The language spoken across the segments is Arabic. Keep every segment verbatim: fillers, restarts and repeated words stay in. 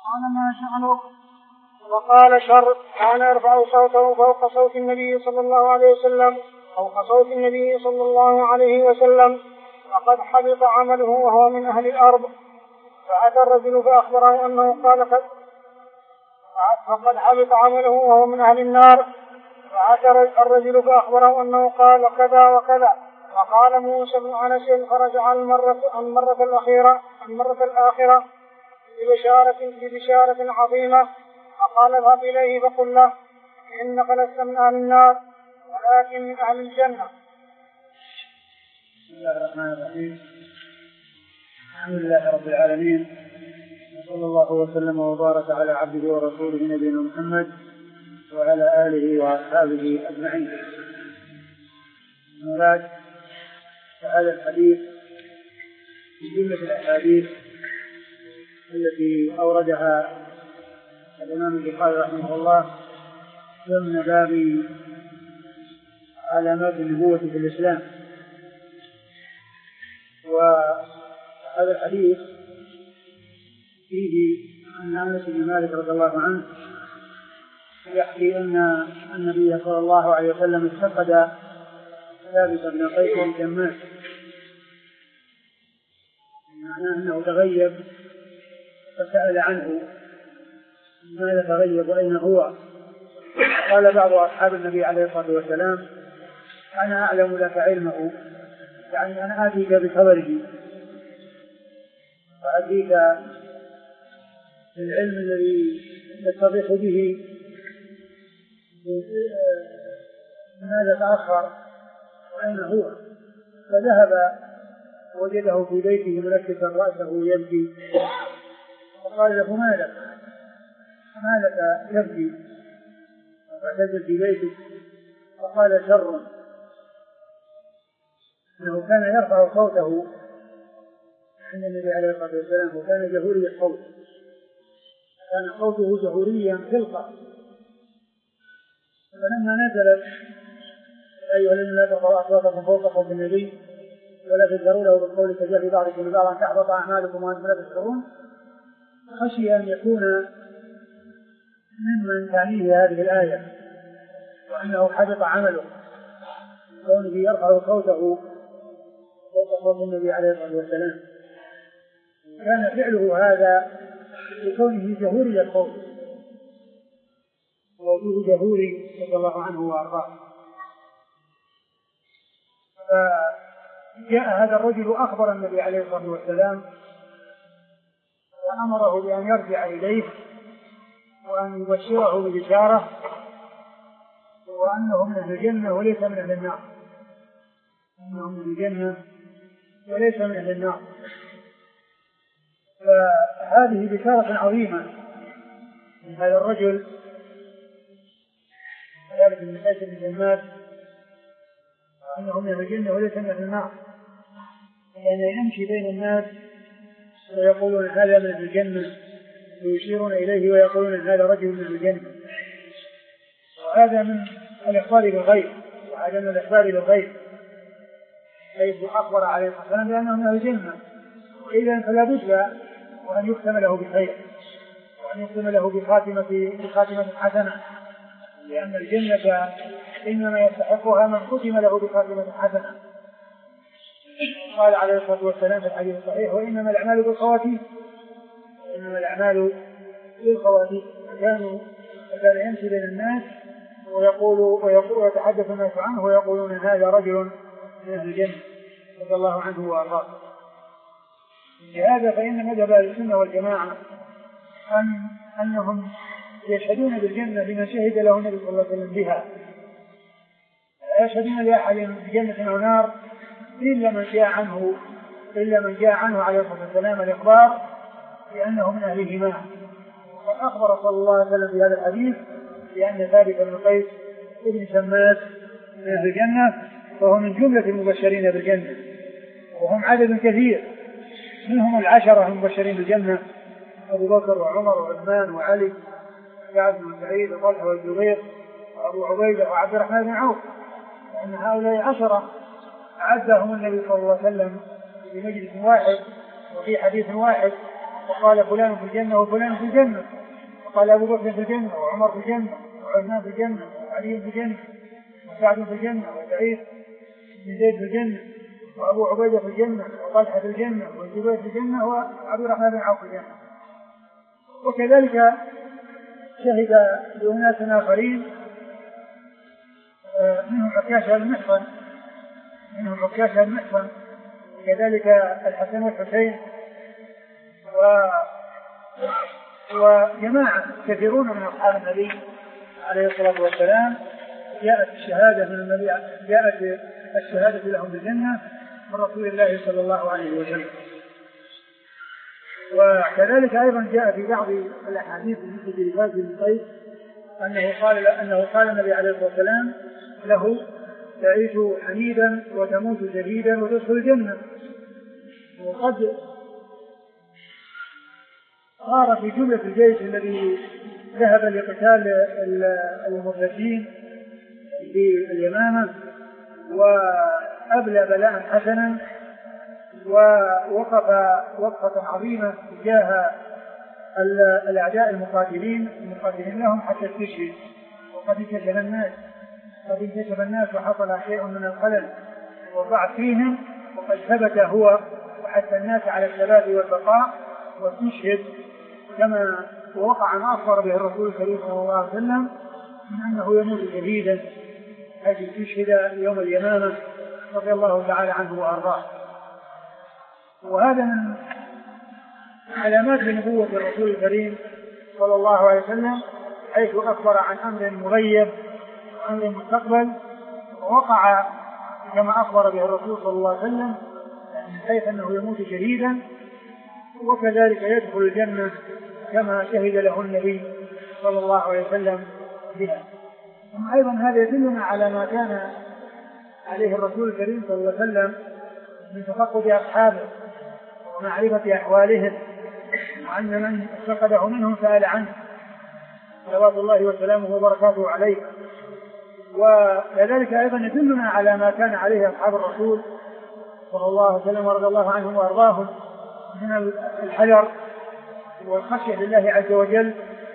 قال ما شأنك؟ وقال شر كان يرفع صوته فوق صوت النبي صلى الله عليه وسلم فوق صوت النبي صلى الله عليه وسلم فقد حبط عمله وهو من أهل الأرض. فأتى الرجل فأخبره أنه قال فقد حبط عمله وهو من أهل النار. فأتى الرجل فأخبره أنه قال كذا وكذا. فقال موسى بن أنس فرجع المرة, المرة الأخيرة المرة الآخرة ببشارة, ببشارة عظيمة. فقال اذهب إليه فقل له إنك لست من أهل النار ولكن من أهل الجنة. بسم الله الرحمن الرحيم. الحمد لله رب العالمين، صلى الله وسلم وبارك على عبده ورسوله نبينا محمد وعلى آله وأصحابه أجمعين. أما بعد، فهذا الحديث من جملة الأحاديث التي أوردها الإمام البخاري رحمه الله ضمن باب علامات النبوة في الإسلام. وهذا الحديث فيه أن أنس بن مالك رضي الله عنه يحكي أن النبي صلى الله عليه وسلم افتقد ثابت بن قيس الجماس، معناه أنه تغيب فسأل عنه ماذا تغيب وأين هو؟ قال بعض أصحاب النبي عليه الصلاة والسلام أنا أعلم لك علمه، يعني أنا آتيك بخبره وآتيك العلم الذي يتضح به ماذا تأخر وأين هو. فذهب وجده في بيته منكسا رأسه يبكي، فقال له ما لك ما لك يبكي فاعتزل في بيتك؟ فقال شر، انه كان يرفع صوته عند النبي عليه الصلاه والسلام وكان جهوري الصوت، كان صوته جهوريا خلقا. فلما نزلت ايها الذين لا ترفعوا اصواتكم فوق صوت النبي ولا تجهروا له بالقول كجهر بعضكم لبعض ان تحبط اعمالكم وانتم لا تشعرون، خشي ان يكون ممن تعنيه هذه الايه وانه حبط عمله كونه يرفع صوته فوق صوت النبي عليه الصلاه والسلام. كان فعله هذا لكونه جهوري الصوت ووجوه جهوري رضي الله عنه وارضاه. فجاء هذا الرجل اخبر النبي عليه الصلاه والسلام وامره بان يرجع اليه وان يبشره ببشاره وانه من اهل الجنه وليس من اهل النار، انه من الجنه وليس من اهل النار. فهذه بشاره عظيمه من هذا الرجل ذلك من حيث الجنات انه من اهل الجنه وليس من اهل النار، لأن يمشي بين الناس ويقولون هذا من اهل الجنه ويشيرون اليه ويقولون هذا رجل من اهل الجنه، وهذا من الاخبار بالغيب وهذا من الاخبار بالغيب حيث اخبر عليه الصلاه والسلام بانه من اهل الجنه، واذا فلا بد وان يختم له بخير وان يختم له بخاتمه بخاتمه حسنه، لان الجنه انما يستحقها من ختم له بخاتمه حسنه. قال عليه الصلاه والسلام في الحديث الصحيح وانما الاعمال بالخواتيم، انما الاعمال بالخواتيم. كانوا كان يمشي بين الناس ويقول ويقول ويتحدث الناس عنه ويقولون هذا رجل من اهل الجنه رضي الله عنه وارضاه. لهذا فان مذهب اهل السنه والجماعه ان انهم يشهدون بالجنه بما شهد له النبي صلى الله عليه وسلم بها، لا يشهدون لاحد بجنه او نار الا من جاء عنه الا من جاء عنه عليه الصلاه والسلام الاخبار بانه من اهلهما. وقد اخبر صلى الله عليه وسلم في هذا الحديث بان ثابت بن قيس ابن شماس من اهل الجنه وهو من جمله المبشرين بالجنه، وهم عدد كثير منهم العشره المبشرين بالجنه ابو بكر وعمر وعثمان وعلي وسعد بن سعيد وطلحه والزبير وابو عبيده وعبد الرحمن بن عوف، لان هؤلاء عشره اعدهم النبي صلى الله عليه وسلم في مجلس واحد وفي حديث واحد وقال فلان في الجنة وفلان في الجنة، وقال أبو بكر في الجنة وعمر في الجنة وعثمان في الجنة وعلي في الجنة وسعد في الجنة وسعيد بن زيد في الجنة وأبو عبيدة في الجنة وطلحة في الجنة والزبير في الجنة وعبد الرحمن بن عوف في الجنة. وكذلك شهد لأناس آخرين منهم عكاشة المحصن منهم عكاشة المحصن وكذلك الحسن والحسين و... وجماعة كثيرون من أصحاب النبي عليه الصلاة والسلام جاءت الشهادة من النبي جاءت الشهادة لهم بالجنة من رسول الله صلى الله عليه وسلم. وكذلك أيضا جاء في بعض الأحاديث مثل لباس بن قيس أنه قال أنه قال النبي عليه الصلاة والسلام له تعيش حميدا وتموت شهيدا وتدخل الجنة. وقد صار في جملة الجيش الذي ذهب لقتال المرتدين في اليمامة وأبلى بلاء حسنا ووقف وقفة عظيمة تجاه الأعداء المقاتلين المقاتلين لهم حتى استشهد. وقد انكشف الناس قد انكشف الناس وحصل شيء من الخلل والضعف فيهم، وقد ثبت هو وحتى الناس على الثبات والبقاء واستشهد كما ووقع ما أخبر به الرسول الكريم صلى الله عليه وسلم من أنه يموت شهيدا حيث استشهد يوم اليمامة رضي الله تعالى عنه وأرضاه. وهذا من علامات نبوة الرسول الكريم صلى الله عليه وسلم حيث أخبر عن أمر مغيب وأمر مستقبل ووقع كما أخبر به الرسول صلى الله عليه وسلم من حيث أنه يموت شهيدا وكذلك يدخل الجنة كما شهد له النبي صلى الله عليه وسلم بها. أيضا هذا يدلنا على ما كان عليه الرسول الكريم صلى الله عليه وسلم من تفقد أصحابه ومعرفة أحوالهم وأن من فقده منهم سأل عنه صلوات الله وسلامه وبركاته عليه. وكذلك أيضا يدلنا على ما كان عليه أصحاب الرسول صلى الله عليه وسلم ورضي الله عنهم وأرضاهم من الحذر والخشية لله عز وجل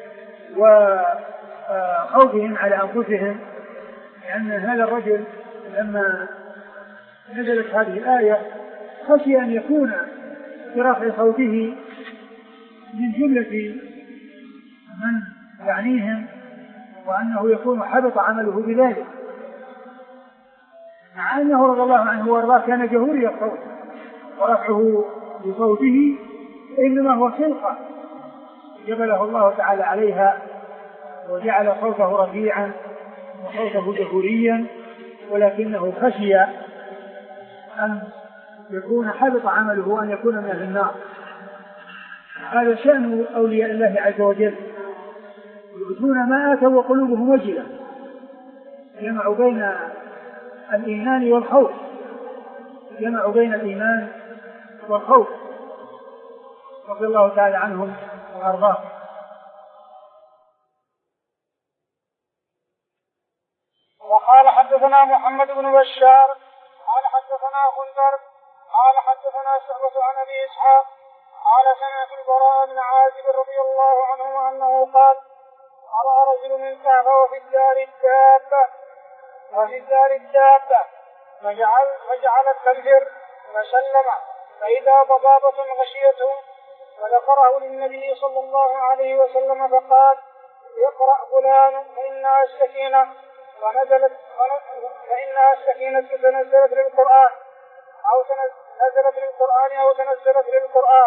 وخوفهم على أنفسهم، لأن هذا الرجل لما نزلت هذه الآية خشي أن يكون برفع صوته من جملة من يعنيهم وأنه يكون حبط عمله بذلك، مع أنه رضي الله عنه وارضاه كان جهوري الصوت ورفعه بصوته إنما هو خلقة جبله الله تعالى عليها وجعل صوته رفيعا وصوته جهوريا، ولكنه خشي أن يكون حبط عمله وأن يكون من أهل النار. هذا شأن أولياء الله عز وجل يؤتون ما آتوا وقلوبهم وجلة، جمعوا بين الإيمان والخوف جمعوا بين الإيمان والخوف رضي الله تعالى عنهم وأرضاهم. وقال حدثنا محمد بن بشار قال حدثنا غندر قال حدثنا شعبة عن أبي إسحاق قال سمعت البراء بن عازب رضي الله عنه أنه قال قرأ رجل من كعبة وفي الدار الدابة وفي الدار الدابة فجعل فجعلت تنفر فسلم فإذا ضبابة غشيته فذكره للنبي صلى الله عليه وسلم فقال يقرأ فلان فإنها السكينة ونزلت فإنها السكينة تنزلت للقرآن أو نزلت للقرآن أو تنزلت للقرآن.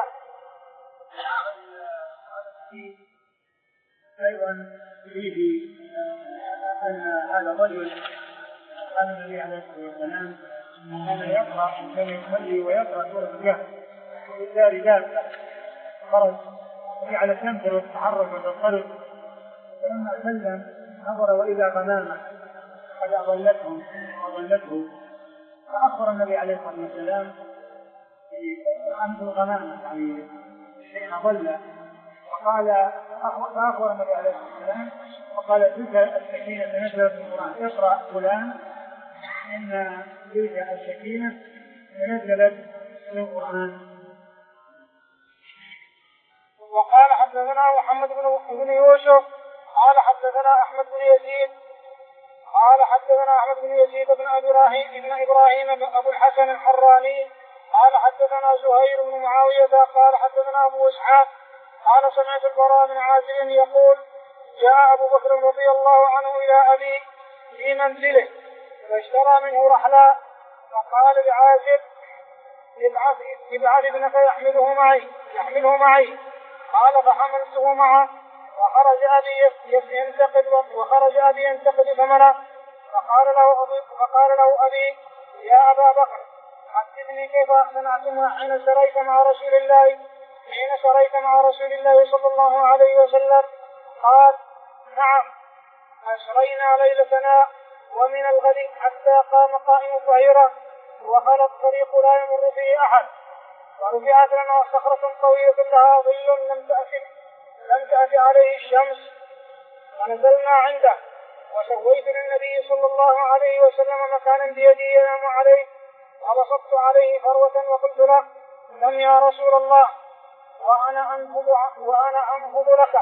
أيضا فيه أن هذا الرجل قال النبي عليه الصلاة والسلام كان يقرأ كان يصلي ويقرأ سورة الكهف وفي الدار دابة خرج وجعل تنفر وتتحرك وتضطرب، فلما سلم نظر وإذا غمامة قد أضلتهم وأضلته فأخبر النبي عليه الصلاة والسلام عن الغمامة يعني شيء أضل، وقال فأخبر النبي عليه الصلاة والسلام وقال تلك السكينة نزلت في القرآن اقرأ فلان إن تلك السكينة نزلت في القرآن. وقال حدثنا محمد بن يوسف قال حدثنا أحمد بن يزيد قال حدثنا أحمد بن يزيد بن إبراهيم بن إبراهيم أبو الحسن الحراني قال حدثنا زهير بن معاوية قال حدثنا أبو إسحاق قال سمعت البراء بن عازب يقول جاء أبو بكر رضي الله عنه إلى أبي في منزله فاشترى منه رحلا فقال لعازب ابعث ابنك يحمله معي يحمله معي قال فحملته معه وخرج أبي ينتقد وخرج أبي ينتقد ثمنه فقال له أبي فقال له أبي يا أبا بكر حدثني كيف صنعتم حين سريت مع رسول الله حين سريت مع رسول الله صلى الله عليه وسلم قال نعم أسرينا ليلتنا ومن الغد حتى قام قائم الظهيرة وخلى الطريق لا يمر فيه أحد ورفعت لنا صخرة قوية لها ظل لم تأتي لم تأتي عليه الشمس ونزلنا عنده وسويت للنبي صلى الله عليه وسلم مكانا بيدي ينام عليه وبسطت عليه فروة وقلت له لم يا رسول الله وأنا أنفض وأنا أنفض لك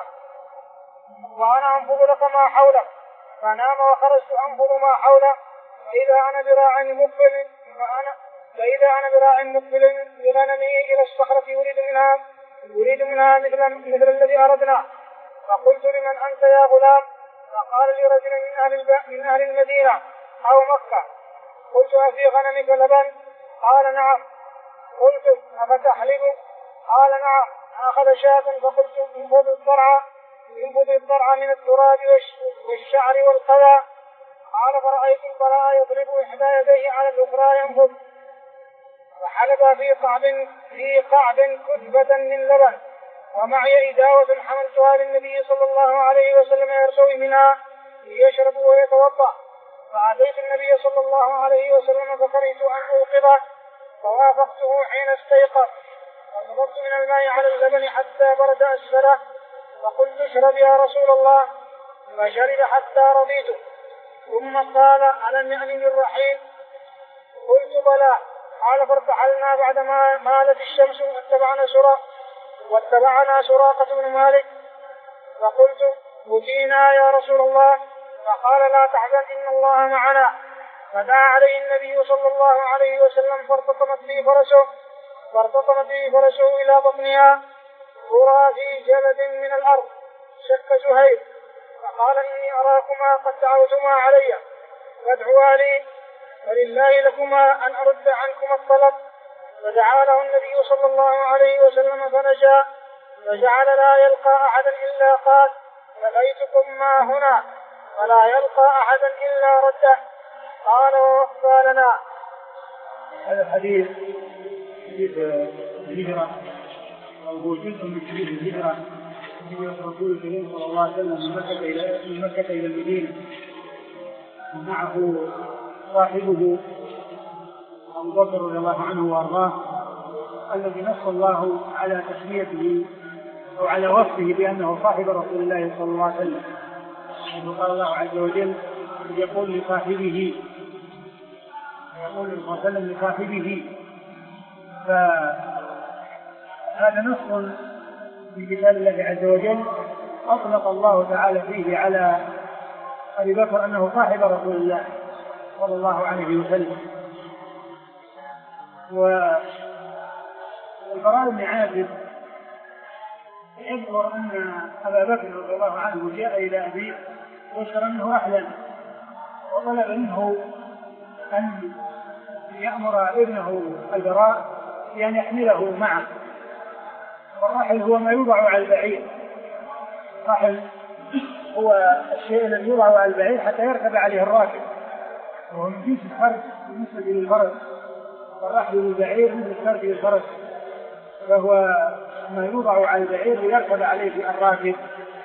وأنا أنفض لك ما حولك فنام وخرجت أنفض ما حوله فإذا أنا براع مقبل فأنا فإذا أنا براع مقبل بغنمه إلى الصخرة يريد منها يريد منها مثل مثل الذي أردنا فقلت لمن أنت يا غلام فقال لي رجل من أهل من أهل المدينة أو مكة قلت أفي غنمك لبن قال نعم قلت أفتحلب قال نعم أخذ شاة فقلت انفض الضرع انفض الضرع من التراب والشعر والقذى قال فرأيت البراء يضرب إحدى يديه على الأخرى ينفض وحلب في قعب في قعب كثبة من لبن ومعي إداوة حملتها للنبي صلى الله عليه وسلم يرتوي منها ليشرب ويتوضأ فأتيت النبي صلى الله عليه وسلم فكرهت أن أوقظه فوافقته حين استيقظ فصببت من الماء على اللبن حتى برد أسفله فقلت اشرب يا رسول الله فشرب حتى رضيت ثم قال ألم يأنني الرحيل قلت بلى قال فارتحلنا بعدما مالت الشمس واتبعنا سراقة واتبعنا سراقة بن مالك فقلت أتينا يا رسول الله فقال لا تحزن إن الله معنا فدعا عليه النبي صلى الله عليه وسلم فارتطمت به فرسه فارتطمت به فرسه إلى بطنها ترى في جلد من الأرض شك زهير فقال إني أراكما قد دعوتما علي فادعوا لي فلله لكما أن أرد عنكما الطلب فدعا له النبي صلى الله عليه وسلم فنجا فجعل لا يلقى أحدا إلا قال لقيتكم ما هنا فلا يلقى أحدا إلا رده قال ووفى لنا. هذا الحديث حديث الهجرة وهو جزء من حديث الهجرة هجرة رسول الله صلى الله عليه وسلم من مكة إلى من مكة إلى المدينة ومعه صاحبه أبو بكر رضي الله عنه وأرضاه الذي نص الله على تسميته أو على وصفه بأنه صاحب رسول الله صلى الله عليه وسلم. قال الله عز وجل يقول لصاحبه يقول صلى الله عليه وسلم لصاحبه فهذا نص في كتاب الله عز وجل أطلق الله تعالى فيه على أبي بكر أنه صاحب رسول الله صلى الله عليه وسلم. والبراء بن عازب يذكر أن أبا بكر رضي الله عنه جاء إلى أبيه واشترى منه رحلا وطلب منه أن يأمر ابنه البراء بأن يحمله معه. والرحل هو ما يوضع على البعير، الرحل هو الشيء الذي يوضع على البعير حتى يركب عليه الراكب، وهو من جنس الفرس بالنسبة للفرس، والرحل للبعير مثل الفرس للفرس، فهو ما يوضع على البعير ليركب عليه الراكب،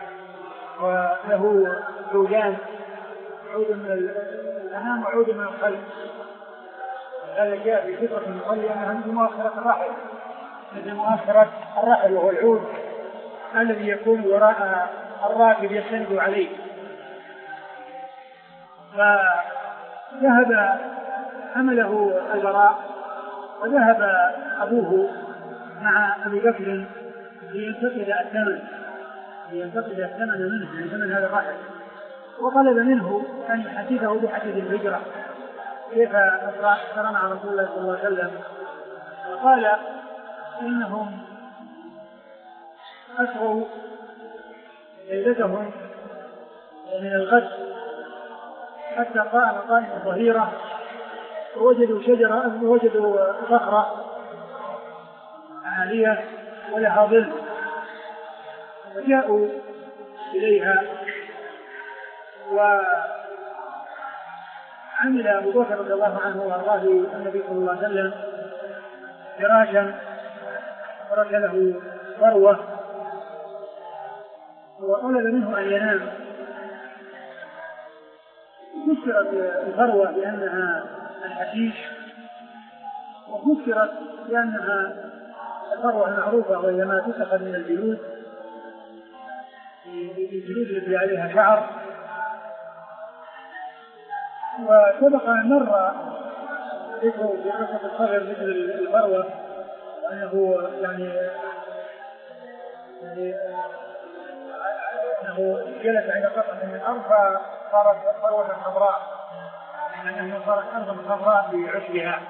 وله عودان، عود من الأمام وعود من الخلف. هذا جاء في فطرة المصلي أنها مثل مؤخرة الرحل، مثل مؤخرة الرحل وهو العود الذي يكون وراء الراكب يستند عليه. فذهب حمله البراء وذهب أبوه مع أبي بكر لينتقد الثمن لينتقد الثمن منه من ثمن هذا الرحل، وطلب منه أن يحدثه بحديث الهجرة كيف أسرى مع رسول الله صلى الله عليه وسلم. وقال إنهم أسروا ليلتهم من الغد حتى قام قائم الظهيرة ووجدوا شجرة ووجدوا صخرة عالية ولها ظل، فجاءوا إليها وعمل أبو بكر رضي الله عنه وأرضاه النبي صلى الله عليه وسلم فراشا فرش له فروة وطلب منه أن ينام. فسرت الفروة بأنها الحشيش، وفسرت بأنها الفروة المعروفة وهي ما تتخذ من الجلود الجلود التي عليها شعر. وسبق أن مر ذكر في قصة الصغر مثل الفروة أنه يعني أنه جلس عند قطعة من الأرض فصارت فروة خضراء، لأنها صارت أرضا خضراء بعشبها،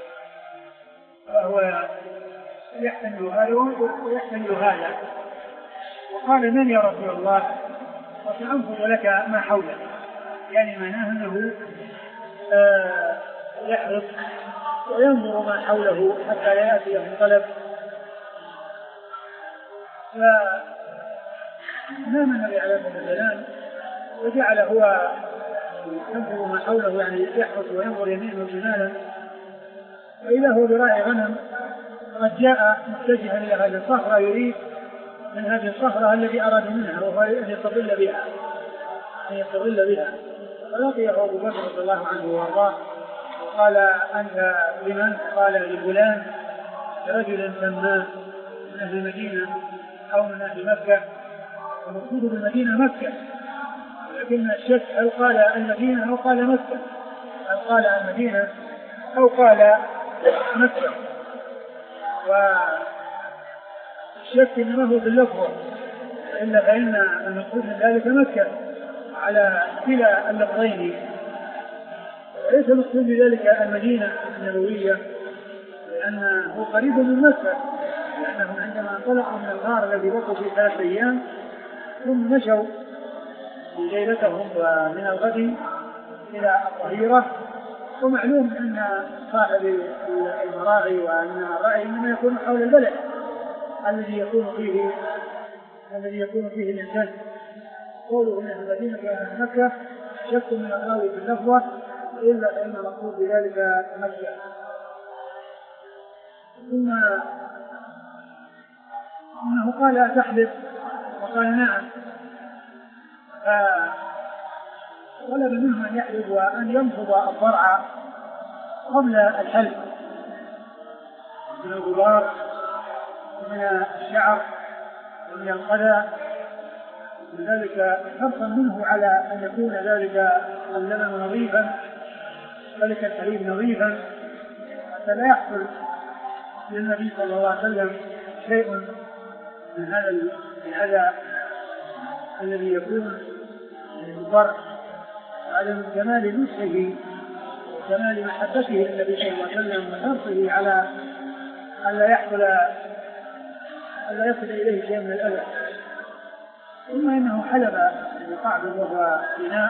فهو يحتمل هذا ويحتمل هذا. وقال من يا رسول الله؟ وسأنظر لك ما حوله، يعني معناه أنه آه يحرص وينظر ما حوله حتى لا يأتيه الطلب. فنام النبي عليه الصلاة والسلام وجعل هو ينظر ما حوله، يعني يحرص وينظر يمينه وشمالا، وإذا هو براعي غنم قد جاء متجها إلى هذه الصخرة يريد من هذه الصخرة الذي أراد منها وهو أن يستظل بها أن يستظل بها فلقيه أبو بكر رضي الله عنه وارضاه وقال أنت لمن؟ قال لفلان رجل سماه من أهل المدينة أو من أهل مكة، المقصود بالمدينة مكة، لكن الشك هل قال المدينة أو قال مكة، هل قال المدينة أو قال مكة. والشك إنما هو باللفظ، إلا فإن المقصود من ذلك مكة على كلا اللفظين، ليس المقصود بذلك المدينة النبوية لأنه قريب من مكة، لأنهم عندما انطلقوا من الغار الذي بقوا فيه ثلاث أيام ثم مشوا ليلتهم ومن الغد إلى الظهيرة. ومعلوم أن صاحب المراعي وأن الرعي إنما يكون حول البلد الذي يكون فيه الذي يكون فيه الإنسان. قوله من المدينة إلى مكة شك من الراوي في اللفظة، إلا فإن المقصود بذلك مكة. ثم إنه قال أتحلف؟ وقال نعم. طلب منه أن يحلف وأن ينفض الضرع قبل الحلف من الغبار ومن الشعر ومن القذى، لذلك حرصا منه على أن يكون ذلك اللبن نظيفا ذلك الحليب نظيفا حتى لا يحصل للنبي صلى الله عليه وسلم شيء من هذا الأذى الذي يكون من الضرع، على من كمال نصحه وكمال محبته للنبي صلى الله عليه وسلم وحرصه على ألا يحصل ألا يصل إليه شيء من الأذى. ثم إنه حلب بقعد وهو إناء،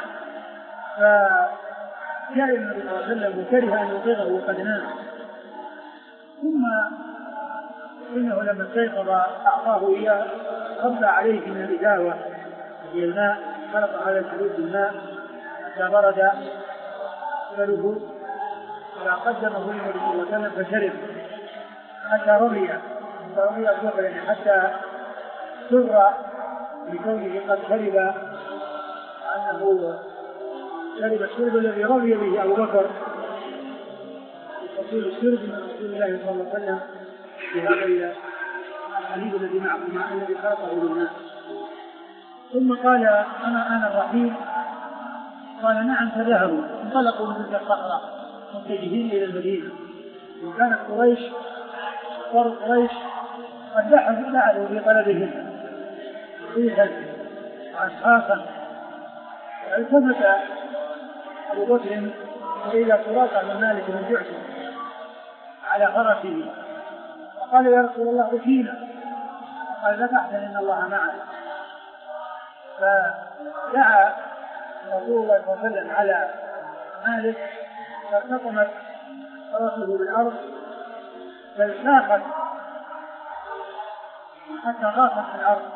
فجاء النبي صلى الله عليه وسلم وكره أن يطيغه وقد نام. ثم إنه لما استيقظ أعطاه إياه صب عليه من الإداوة في الماء، خلق هذا الحليب بالماء حتى برد فله، فقدمه النبي صلى الله عليه وسلم فشرب حتى رضي رضي الزهر، يعني حتى سر بكونه قد شرب أنه شرب الشرب الذي رضي به أبو بكر وصول الشرب من رسول الله صلى الله عليه وسلم في هذا الحليب الذي معه الذي خلقه بالماء. ثم قال أنا أنا الرحيم؟ قال نعم. فذهبوا انطلقوا من تلك الصخرة متجهين إلى المدينة. وكانت قريش قر قريش قد بعثوا في طلبهم ريحا وأشخاصا. فالتفت أبو بكر إلى سراقة بن مالك بن جعشم على فرسه وقال يا رسول الله أتينا. قال لا تحزن إن الله معنا. فدعا رسول الله صلى الله عليه وسلم على مالك فارتطمت فرسه بالأرض بل ساقت حتى غاصت في الأرض.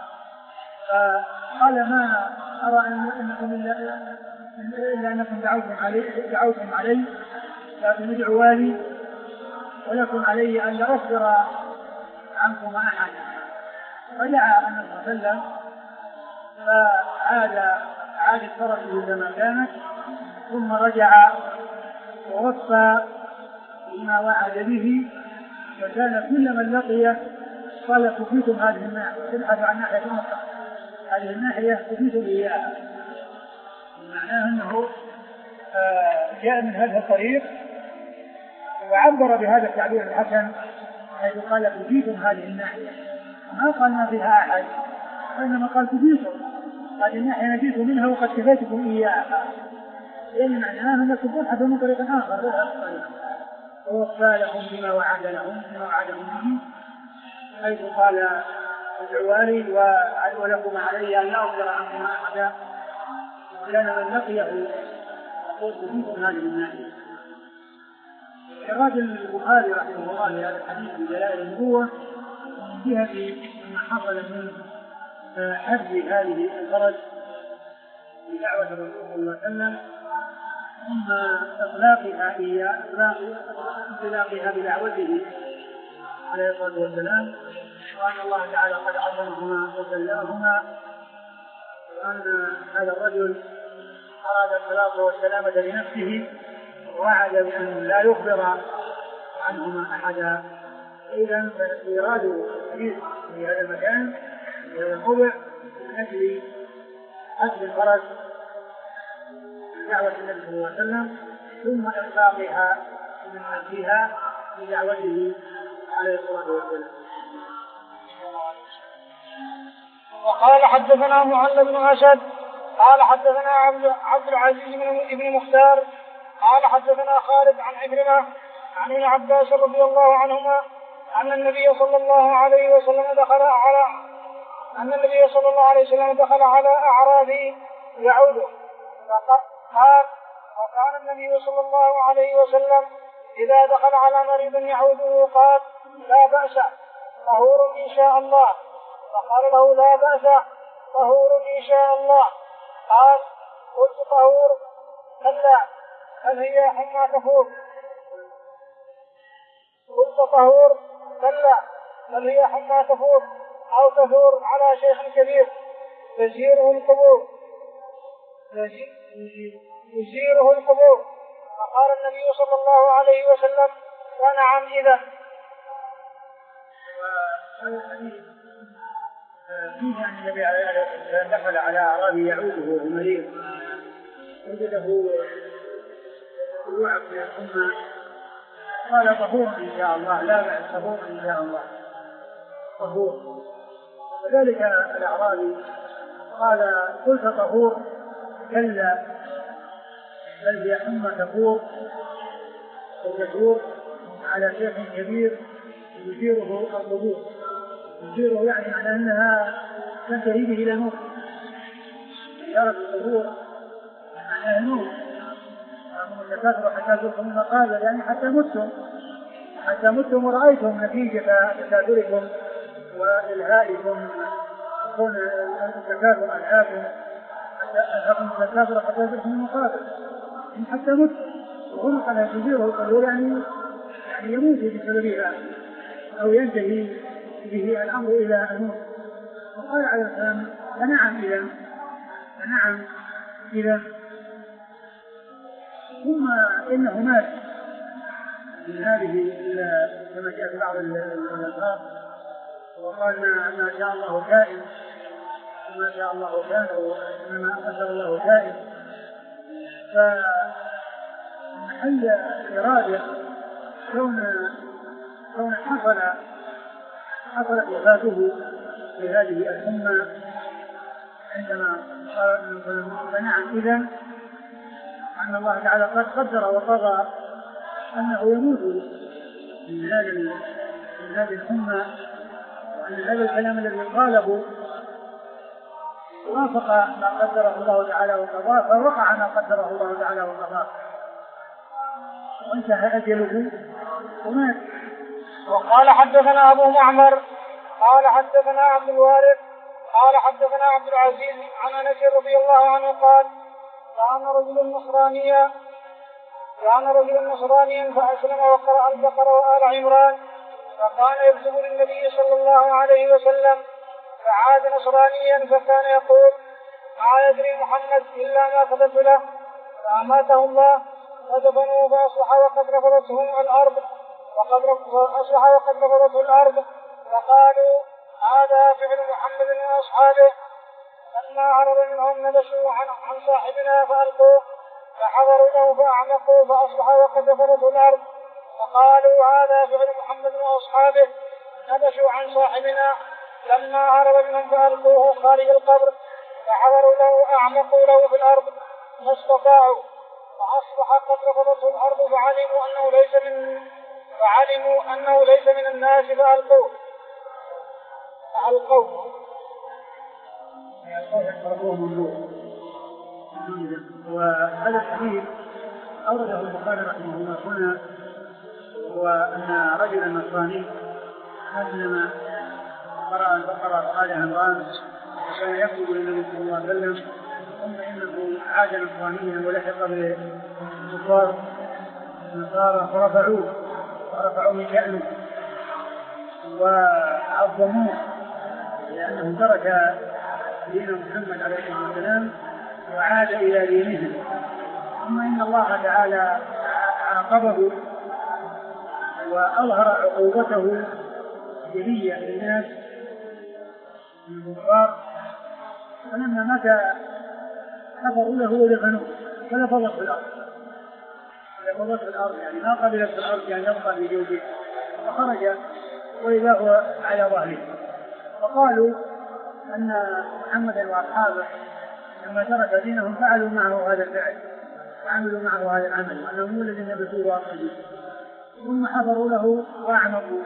فقال ما أرى أنكم إلا أنكم دعوتم علي, دعوتم علي لكن ادعوا والي ولكم علي أن لا أخبر عنكم أحد. فدعا النبي صلى الله عليه وسلم فعاد عادت فرسه كما كانت ثم رجع ووفى بما وعد به. وكان كل من لقيه قال كفيتم هذه الناحية تبحث عن ناحية أخرى هذه الناحية كفيتم إياها. معناه أنه جاء من هذا الطريق وعبر بهذا التعبير الحسن حيث قال كفيتم هذه الناحية ما قال ما فيها أحد وإنما قال كفيتم هذه الناحية نجيت منها وقد كفيتكم إياها. يعني معناه أنكم تبحثوا من طريق آخر غير هذا الطريق. ووفى لهم بما وعد لهم بما وعدهم به حيث قال ادعوا لي ولكم علي أن لا أخبر عنكم أحدا. وكان من لقيه يقول كفيتم هذه الناحية. إراد البخاري رحمه الله لهذا الحديث بدلائل النبوة من جهة ما حصل من حفظ هذه الفرج بدعوة الرسول صلى الله عليه وسلم ثم إطلاقها إياه إطلاقها بدعوته عليه الصلاة والسلام وأن الله تعالى قد عظمهما وسلمهما وأن هذا الرجل أراد الصلاة والسلامة لنفسه ووعد بأن لا يخبر عنهما أحدا. إذن فإيراد الحديث في هذا المكان في هذا الموضع من أجل حسب الفرج دعوة النبي صلى الله عليه وسلم ثم إطلاقها من فيها بدعوته عليه الصلاة والسلام. وقال حدثنا معل بن أسد قال حدثنا عبد العزيز بن مختار قال حدثنا خالد عن عكرمة عن ابن عباس رضي الله عنهما أن النبي صلى الله عليه وسلم دخل على أن النبي صلى الله عليه وسلم دخل على أعرابي يعوده قال وكان النبي صلى الله عليه وسلم إذا دخل على مريض يعوده قال لا بأس طهور إن شاء الله. فقال له لا بأس طهور إن شاء الله. قال قلت طهور كلا هل هي حمى تفور. قلت طهور كلا بل هي حمى تفور أو تثور على شيخ كبير تزيره القبور تزيره القبور. فقال النبي صلى الله عليه وسلم ونعم إذا. فيه أن النبي عليه الصلاة والسلام دخل على أعرابي يعوده وهو مريض وجده الوعب من الحمى قال طهور إن شاء الله لا بأس طهور إن شاء الله طهور. وذلك الأعرابي قال قلت طهور كلا بل هي حمى تفور وتثور على شيخ كبير يثيره القبور. يثيره يعني معنى أنها تنتهي به إلى الموت. إشارة القبور معناها الموت تكاثر حتى تلقوا المقابر يعني حتى متم حتى متم ورأيتم نتيجة تكاثركم وإلهائكم يكون التكاثر ألهاكم حتى ألهاكم التكاثر حتى تلقوا المقابر حتى متم وخلق لا تزيره القبور يعني يعني يموت بسببها أو ينتهي به الأمر إلى الموت. وقال عليه السلام فنعم إذا فنعم إذا. ثم إنه مات من هذه كما جاء في بعض الألفاظ وقال ما شاء الله كائن وما شاء الله كان وإنما قدر الله كائن. فمحل الإرادة كون كون حصل حصلت وفاته بهذه الحمى عندما قال فنعم إذن أن الله تعالى قد قدر وقضى أنه يموت من هذه من هذه الحمى، وأن هذا الكلام الذي قاله وافق ما قدره الله تعالى وقضاه، فوقع ما قدره الله تعالى وقضاه وانتهى أجله ومات. وقال حدثنا أبو معمر قال حدثنا عبد الوارث قال حدثنا عبد العزيز عن أنس رضي الله عنه قال كان رجل نصرانيا كان رجل نصرانيا فأسلم وقرأ البقرة وآل عمران، فكان يكتب للنبي صلى الله عليه وسلم، فعاد نصرانيا فكان يقول ما يدري محمد إلا ما كتبت له، فأماته الله فدفنوه فأصبح وقد رفضته الأرض وقد أصبح وقد رفضته الأرض، فقالوا هذا فعل محمد وأصحابه، لما عرض منهم نبشوا عن, عن صاحبنا فألقوه، فحضروا له فأعمقوا فأصبح وقد رفضته الأرض، فقالوا هذا فعل محمد وأصحابه، نبشوا عن صاحبنا، لما عرض منهم فألقوه خارج القبر، فحضروا له أعمقوا له في الأرض ما استطاعوا، فأصبح قد رفضته الأرض فعلموا أنه ليس من فعلموا أنه ليس من الناس فألقوه فألقوه وهذا الحديث أورده البخاري رحمه الله هنا، وأن رجلا نصراني أسلم قرأ البقرة وآل عمران وكان يكتب للنبي صلى الله عليه وسلم، ثم إنه عاد نصرانيا ولحق بالكفار النصارى فرفعوه ورفعوا من شأنه وعظموه لأنه ترك دين محمد عليه الصلاة والسلام وعاد إلى دينهم، ثم إن الله تعالى عاقبه وأظهر عقوبته جلية للناس من الكفار، فلما مات كفروا له ودفنوه فلفظت في الأرض لفظت في الأرض يعني ما قبلت في الأرض يعني يبقى بجوده، فخرج وإذا هو على ظهره، فقالوا أن محمدا وأصحابه لما ترك دينهم فعلوا معه هذا الفعل وعملوا معه هذا العمل وأنهم هم الذين يبسوه وأخرجوه، ثم حضروا له وأعمقوا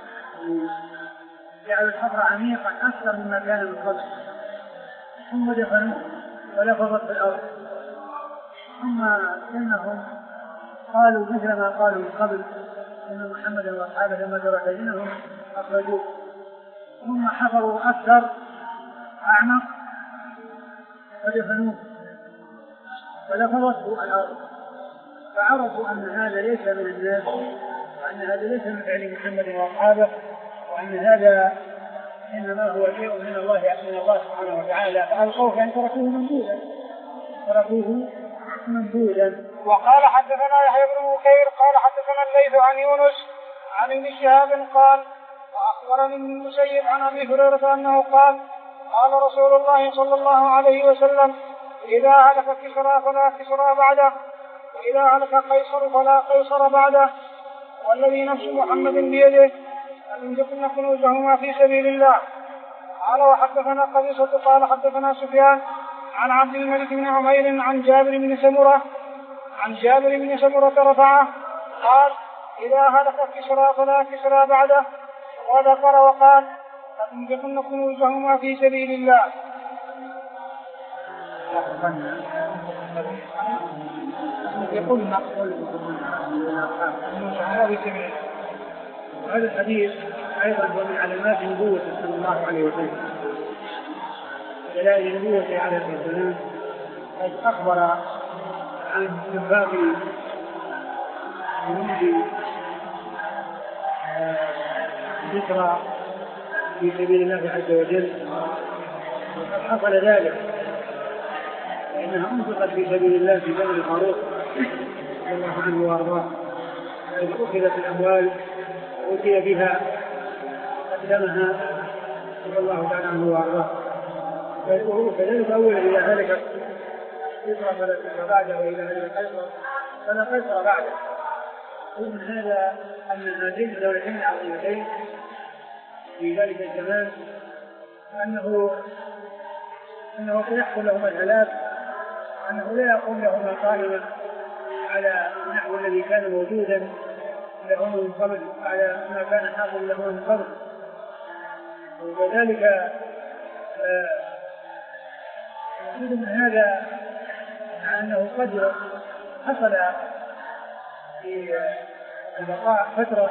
جعلوا الحفر عميقا أكثر مما كان من قبل، ثم دفنوه ولفظت في الأرض، ثم إنهم قالوا مثل ما قالوا من قبل أن محمدا وأصحابه لما ترك دينهم أخرجوه، ثم حفروا أكثر أعمق ودفنوه ولفظته الأرض، فعرفوا أن هذا ليس من الناس وأن هذا ليس من فعل محمد وأصحابه، وأن هذا إنما هو شيء من الله من الله سبحانه وتعالى، فألقوه يعني تركوه منبوذا تركوه منبوذا. وقال حدثنا يحيى بن بكير قال حدثنا الليث عن يونس عن ابن شهاب قال وأخبرني ابن المسيب عن أبي هريرة أنه قال قال رسول الله صلى الله عليه وسلم إذا هلك كسرى فلا كسرى بعده، وإذا هلك قيصر فلا قيصر بعده، والذي نفس محمد بيده أن يكن كنوزهما في سبيل الله. قال وحدثنا قبيصة قال حدثنا سفيان عن عبد الملك بن عمير عن جابر بن سمرة عن جابر بن سمرة رفعه قال إذا هلك كسرى فلا كسرى بعده، وذكر وقال أن يكن كنوزهما في سبيل الله. يقول هذا الحديث أيضا هو من علامات نبوته صلى الله عليه وسلم، دلائل نبوته عليه الصلاة والسلام، حيث أخبر عن انفاق جنود ذكرى في سبيل الله عز وجل، وقد حصل ذلك لأنها أنفقت في سبيل الله في زمن الفاروق رضي الله عنه وأرضاه، حيث أخذت الأموال وأتي بها قدمها رضي الله تعالى عنه وأرضاه، وكذلك أول إلى ذلك يضرب فلا بعده وإلى ذلك قيصر فلا قيصر بعده. ومن هذا أن هذين الدولتين العظيمتين في ذلك الزمان أنه أنه سيحصل لهم الهلاك، أنه لا يقوم لهم قائما على النحو الذي كان موجودا لهم من قبل، على ما كان حاصل لهم من قبل. وكذلك يقول من هذا أنه قد حصل في البقاء فترة،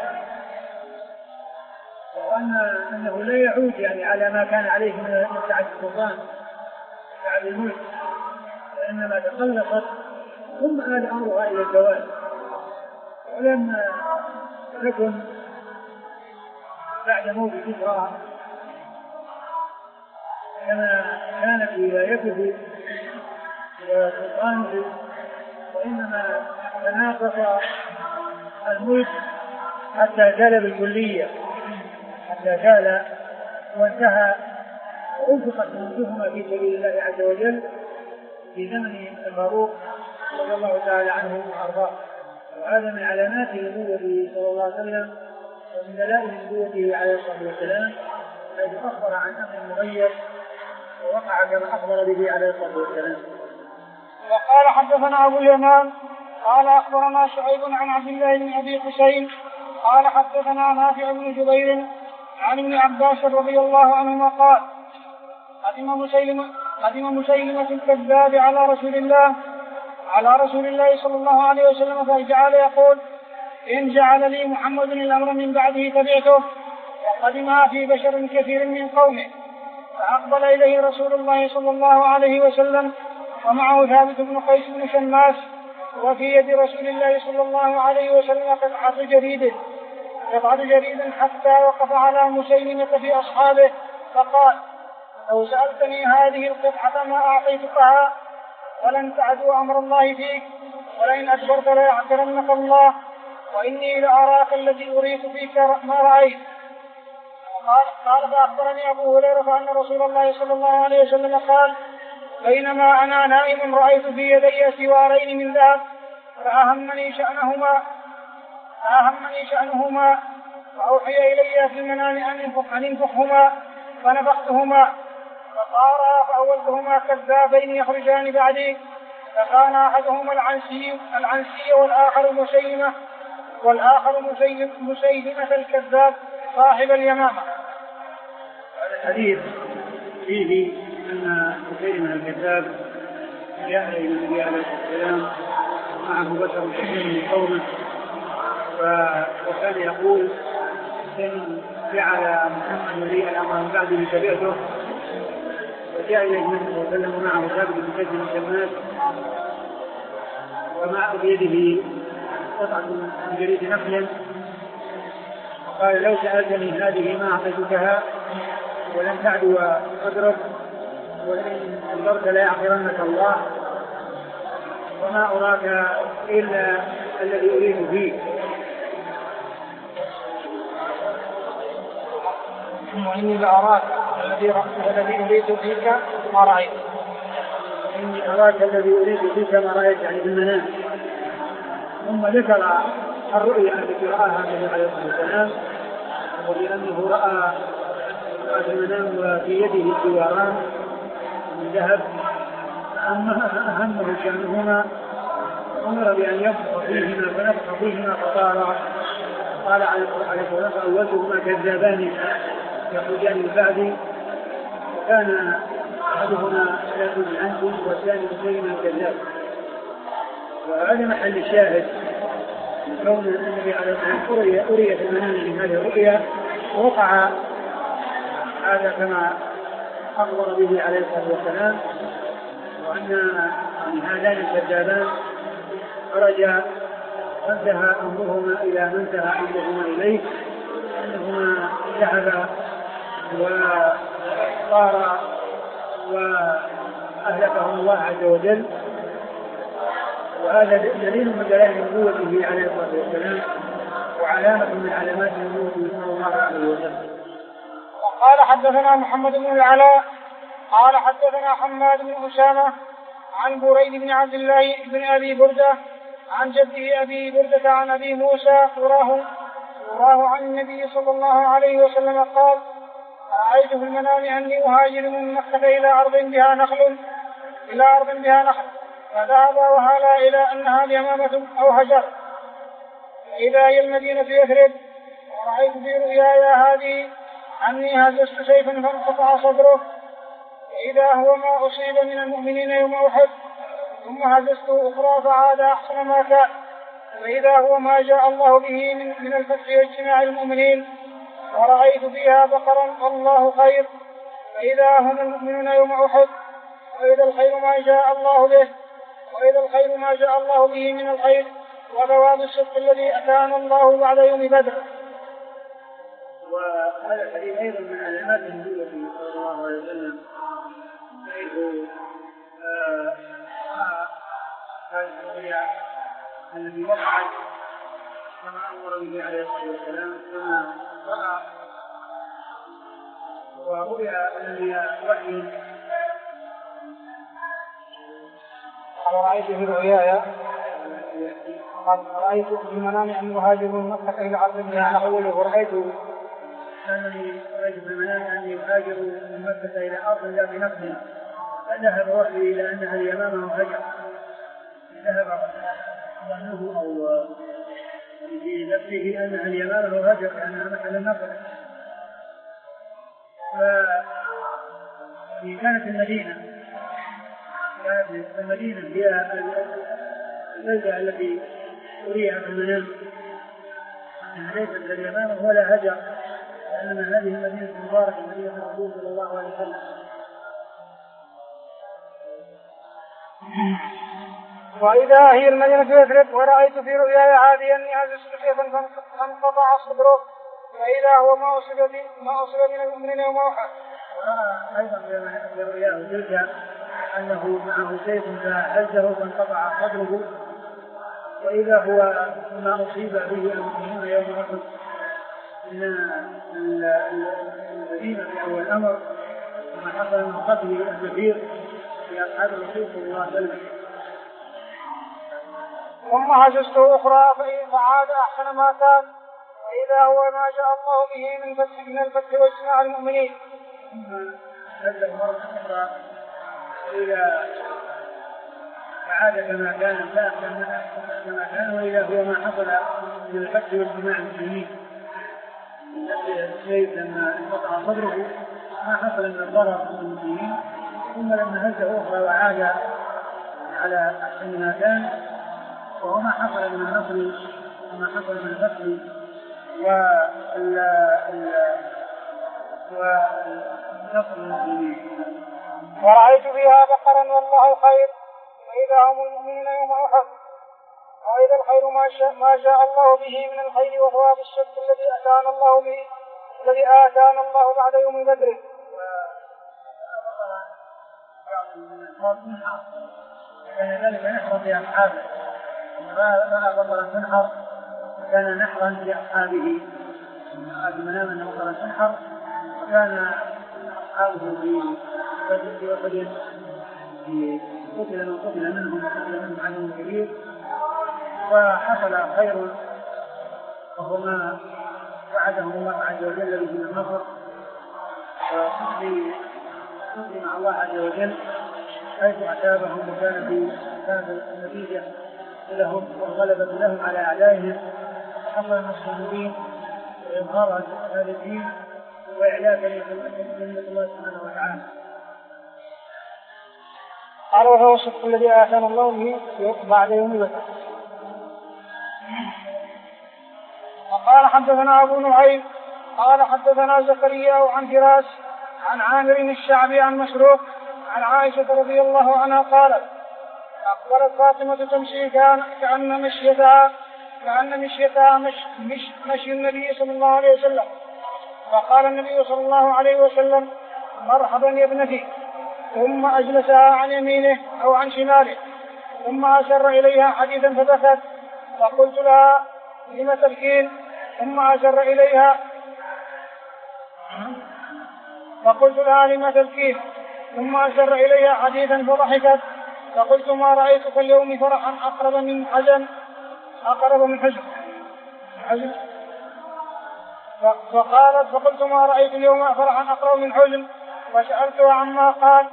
وأن أنه لا يعود يعني على ما كان عليه من سعة السلطان سعة الملك، وإنما تخلصت ثم آل أمرها إلى الزوال. ولم تكن بعد موت كسرى كما كانت ولايته وسلطانه، وإنما تناقص الملك حتى زال بالكلية، حتى زال وانتهى وأنفقت منهما في سبيل الله عز وجل في زمن الفاروق رضي الله تعالى عنه وأرضاه. وهذا من علامات نبوته صلى الله عليه وسلم ومن دلائل نبوته عليه الصلاة والسلام، حيث أخبر عن أمر مغير ووقع كما أخبر به عليه الصلاة والسلام. وقال حدثنا أبو اليمان قال أخبرنا شعيب عن عبد الله بن أبي حسين قال حدثنا نافع بن جبير عن ابن عباس رضي الله عنهما قال قدم مسيلمة قدم مسيلمة الكذاب على رسول الله على رسول الله صلى الله عليه وسلم، فجعل يقول إن جعل لي محمد الأمر من بعده تبعته، وقدمها في بشر كثير من قومه. فأقبل إليه رسول الله صلى الله عليه وسلم ومعه ثابت بن قيس بن شماس، وفي يد رسول الله صلى الله عليه وسلم قطعة جريد قطعة جريد حتى وقف على مسيلمة في أصحابه فقال لو سألتني هذه القطعة ما أعطيتكها ولن تعدوا أمر الله فيك، ولئن أدبرت ليعترنك الله، وإني لأراك الذي أريد فيك ما رأيت. قال, قال فأخبرني أبو هريرة أن رسول الله صلى الله عليه وسلم قال بينما أنا نائم رأيت في يدي سوارين من ذهب فأهمني شأنهما فأهمني شأنهما فأوحي إلي في المنام أن انفخهما فنفختهما فصارا فأولتهما كذابين يخرجان بعدي، فكان أحدهما العنسي العنسي والآخر مسيلمة والآخر مسيلمة الكذاب صاحب اليمامة. هذا الحديث فيه أن مسيلمة الكذاب جاء إلى النبي عليه الصلاة والسلام معه بشر كثير من قومه، وكان يقول إن جعل محمد لي الأمر من بعده تبعته، وجاء إليه النبي صلى الله عليه وسلم معه ثابت بن قيس بن شماس ومعه بيده قطعة من جريد نخل، قال لو سألتني هذه ما أعطيتكها ولن تعدو قدرك، وإن أنظرت لا يعقرنك الله، وما أراك إلا الذي أريد فيك. وإني لأراك الذي أريد فيك ما رأيت. إني أراك الذي أريد فيك ما رأيت يعني بالمنام. ثم ذكر الرؤيا التي رآها النبي عليه الصلاة والسلام، وبأنه رأى في المنام وفي يده سواران من ذهب أهمه شأنهما، أمر بأن ينفخ فيهما فنفخ فيهما فطارا. قال عليه الصلاة والسلام أولهما كذابان يخرجان من بعدي، وكان أحدهما ثابت بن عنسي والثاني مسيلمة الكذاب. وهذا محل الشاهد كون النبي عليه الصلاة والسلام أري في المنام من هذه الرؤيا، ووقع هذا كما أخبر به عليه الصلاة والسلام، وأن هذان الكذابان خرجا فانتهى أمرهما إلى من انتهى أمرهما إليه، أنهما ذهبا وصار وأهلكهم الله عز وجل. وهذا دليل من دلائل نبوته عليه الصلاة والسلام، وعلامة من علامات نبوته صلى الله عليه وسلم. وقال حدثنا محمد بن العلاء قال حدثنا حماد بن أسامة عن بريد بن عبد الله بن أبي بردة عن جده أبي بردة عن أبي موسى قراه قراه عن النبي صلى الله عليه وسلم قال رأيت في المنام أني أهاجر من مكة إلى أرض بها نخل إلى أرض بها نخل فذهب وهالا إلى أنها اليمامة أو هجر فإذا هي المدينة يثرب. ورأيت في رؤياي هذه أني هززت سيفا فانقطع صدره فإذا هو ما أصيب من المؤمنين يوم أحد ثم هززته أخرى فعاد أحسن ما كان فإذا هو ما جاء الله به من, من الفتح واجتماع المؤمنين. ورأيت فيها بقرا والله خير فإذا هم المؤمنون يوم أحد وإذا الخير ما جاء الله به وإذا الخير ما جاء الله به من الخير وبواب الصدق الذي أتانا الله بعد يوم بدر. وهذا الحديث أيضا من علامات النبي صلى الله عليه وسلم حيث هذه الرؤيا التي وقعت كما أمر به عليه الصلاة والسلام كما رأى ورؤيا الذي وحي. قال رأيت في رؤياي قال رأيت في المنام أن أهاجر من مكة إلى أرض بها نخل ورأيت أنني رأيت في المنام أني أهاجر من مكة إلى أرض ذات نخل فذهب وحي إلى أنها اليمامة هجر ذهب ظنه أو في نفسه أنها اليمامة هجر لأنها محل النخل. فكانت المدينة كانت المدينة هي البلدة التي أريها في المنام أنها ليست اليمامة ولا هجر لأن هذه المدينة المباركة مدينة الرسول صلى الله عليه وسلم. وإذا هي المدينة يثرب. ورأيت في رؤياي هذه أني هززت سيفا فانقطع صدره فإذا هو ما أصيب ما أصيب من المؤمنين يوم أحد. ورأى أيضا في رؤياه تلك أنه معه سيف فهزه فانقطع صدره وإذا هو ما أصيب به المؤمنين يوم أحد من المدينة أو الأمر وما حصل من قتل الكثير في أصحاب الرسول صلى الله عليه وسلم. ثم هززته أخرى فعاد أحسن ما كان وإذا هو ما جاء الله به من فتح من الفتح واجتماع المؤمنين. ثم هزه مرة أخرى إلى عاد كما كان كما كان وإذا هو ما حصل من الفتح واجتماع المؤمنين. الشيء لما انقطع صدره ما حصل من الضرر المسلمين ثم لما هزه أخرى وعاد على أحسن ما كان وهو ما حصل من النصر وما حصل من الفتح والنصر المسلمين. ورأيت فيها بقرا والله خير وإذا هم المؤمنين يوم أحد وإذا الخير ما جاء, ما جاء الله به من الخير وثواب الصدق الذي أتانا الله به الذي آتانا الله بعد يوم بدر. كان ذلك نحرا في أصحابه رأى بطلا تنحر كان نحرا في أصحابه هذا منام أنه بطلا تنحر وكان أصحابه في بدر وقدر في قتل من قتل منهم وقتل منهم عدو كبير وحصل خير وهو ما وعدهم الله عز وجل به من النصر وصدق مع الله عز وجل حيث أتابهم وكان في كانت النتيجة لهم والغلبة لهم على أعدائهم وحصل النصر المبين وإظهار هذا الدين وإعلاء كلمة الله سبحانه وتعالى. قال وهو الصدق الذي آتانا الله به بعد يوم بدر. وقال حدثنا أبو نعيم قال حدثنا زكريا عن فراس عن عامر الشعبي عن مسروق عن عائشة رضي الله عنها قالت أخبرت فاطمة تمشي كان كأن مشيتها كأن مشيتها مش مش مشي النبي صلى الله عليه وسلم فقال النبي صلى الله عليه وسلم مرحبا يا ابنتي ثم أجلسها عن يمينه أو عن شماله ثم أشر إليها حديثا فبكت فقلت لها لم تبكين ثم أشر إليها فقلت لها لم تبكين ثم أشر إليها حديثا فضحكت فقلت ما رأيتك اليوم فرحا أقرب من حزن أقرب من حزن حزن فقالت فقلت ما رأيت اليوم فرحا أقرب من حزن فسألته عما قال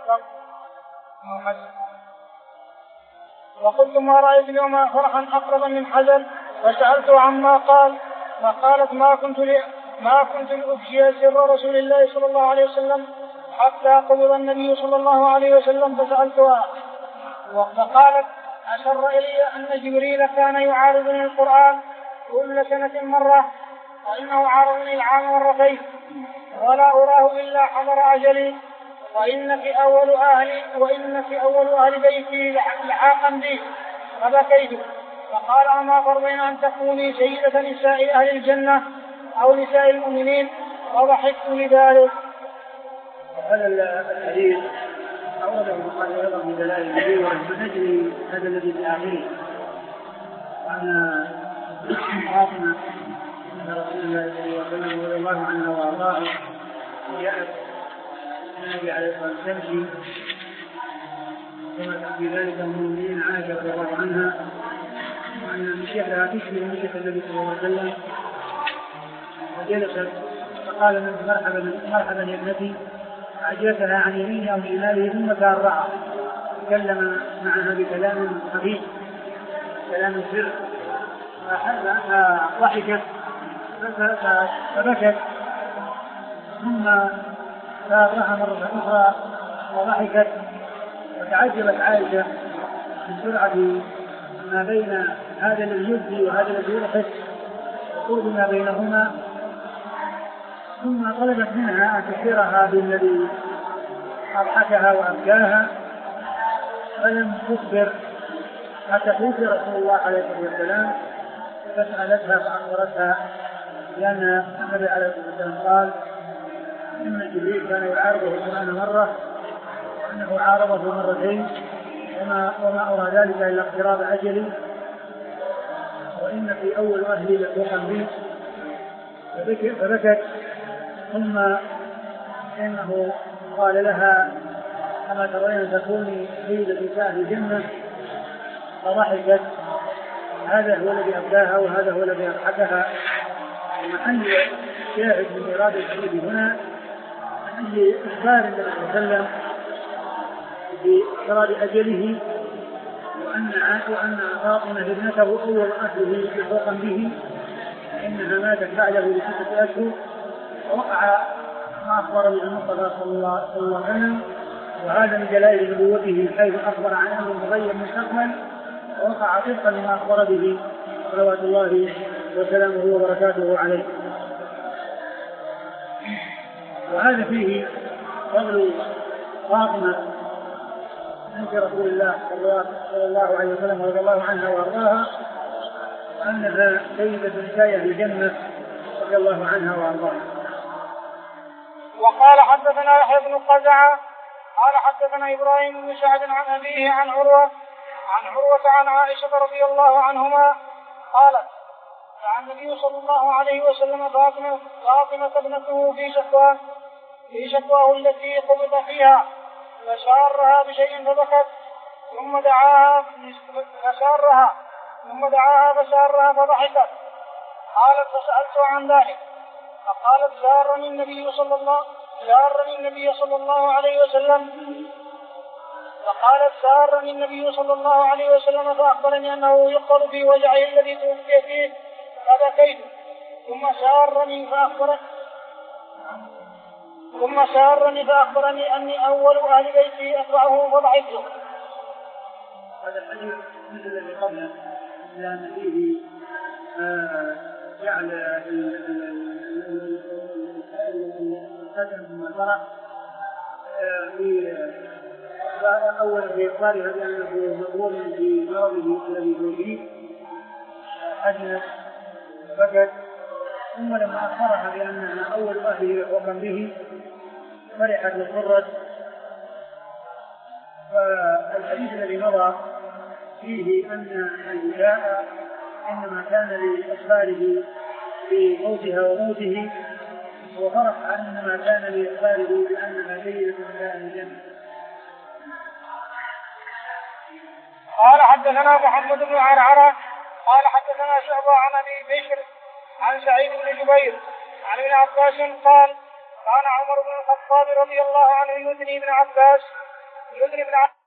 وقلت ما رأيت اليوم فرحا أقرب من حزن فسألته عما قال فقالت ما كنت لي ما كنت لأفشي سر رسول الله صلى الله عليه وسلم حتى قبض النبي صلى الله عليه وسلم فسألتها فقالت أسر إلي أن جبريل كان يعارضني القرآن كل سنة مرة وإنه عارضني العام مرتين ولا أراه إلا حضر أجلي وإنك أول أهلي وإنك أول أهل بيتي لحاقا بي فبكيت فقال أما فرضين أن تكوني سيدة نساء أهل الجنة أو نساء المؤمنين وضحكت لذلك. هذا الحديث أورده البخاري أيضا من دلائل النبي ونجري هذا الذي في آخره عن فاطمة أن رسول الله صلى الله عليه وسلم رضي الله عنها وأرضاها جاءت النبي عليه الصلاة والسلام تمشي كما في ذلك المؤمنين عائشة رضي الله عنها وأن المشيئة لها تشبه مشيئة النبي صلى الله عليه وسلم فجلست فقال النبي مرحبا مرحبا يا ابنتي أجلسها عن يمينه أو شماله ثم تأرعها تكلم معها بكلام خفيف كلام سر فضحكت فبكت ثم تأرعها مرة أخرى وضحكت وتعجبت عائشة من سرعة ما بين هذا الذي يبدي وهذا الذي يضحك وقرب ما بينهما ثم طلبت منها أن تخبرها بالذي أضحكها وأبكاها فلم تخبر حتى توفي رسول الله عليه الصلاة والسلام فسألتها فأخبرتها لأن النبي عليه الصلاة والسلام قال إن جبريل كان يعارضه القرآن مرة وأنه عارضه مرتين وما, وما أرى ذلك إلا اقتراب أجلي وإن في أول أهلي لتوقا بي فبكت ثم إنه قال لها أما ترين تكوني سيدة نساء الجنة فضحكت. هذا هو الذي أبداها وهذا هو الذي أضحكها. ومحل شاهد من إرادة الحديث هنا محل إخبار النبي صلى الله عليه وسلم بإقرار أجله وأن وأن فاطمة ابنته أول أهله لحوقا به إنها ماتت بعده بستة أشهر ووقع ما أخبر به المصطفى صلى الله عليه وسلم وهذا من دلائل نبوته حيث أخبر عن أمر مغير مستقبل ووقع طبقا لما أخبر به صلوات الله وسلامه وبركاته عليه. وهذا فيه فضل فاطمة بنت رسول الله صلى الله عليه وسلم رضي الله عنها وأرضاها أنها سيدة نساء الجنة رضي الله عنها وأرضاها. وقال حدثنا يحيى بن قزعة قال حدثنا إبراهيم بن سعد عن أبيه عن عروة عن عروة عن عائشة رضي الله عنهما قالت عن النبي صلى الله عليه وسلم فاطمة فاطمة ابنته في شكواه في شكواه التي قبض فيها فسارها بشيء فبكت ثم دعاها فسارها ثم دعاها فسارها فضحكت. قالت فسألت عن ذلك فقالت زارني النبي صلى الله زارني النبي صلى الله عليه وسلم فقالت زارني النبي صلى الله عليه وسلم فأخبرني أنه يقر في وجعه الذي توفي فيه فبكيت ثم سارني فأخبرني ثم سارني فأخبرني أني أول أهل بيتي أتبعه فضحكت. هذا الحديث مثل الذي قبله لأن فيه جعل القدم والمرأة في أولا في إخبارها بأنه مضمور في مرضه الذي هو فيه حزنت بكت ثم لما أخبرها بأنها أول أهله وقم به فرحت وسرت. فالحديث الذي مضى فيه أن النساء إنما كان لإخباره بموتها وموته وفرح أنما كان لإخباره بأنها سيدة نساء الجنة. قال حدثنا محمد بن عرعرة قال حدثنا شعبة عن أبي بشر عن سعيد بن جبير عن ابن عباس قال كان عمر بن الخطاب رضي الله عنه يدني ابن عباس يدني ابن عباس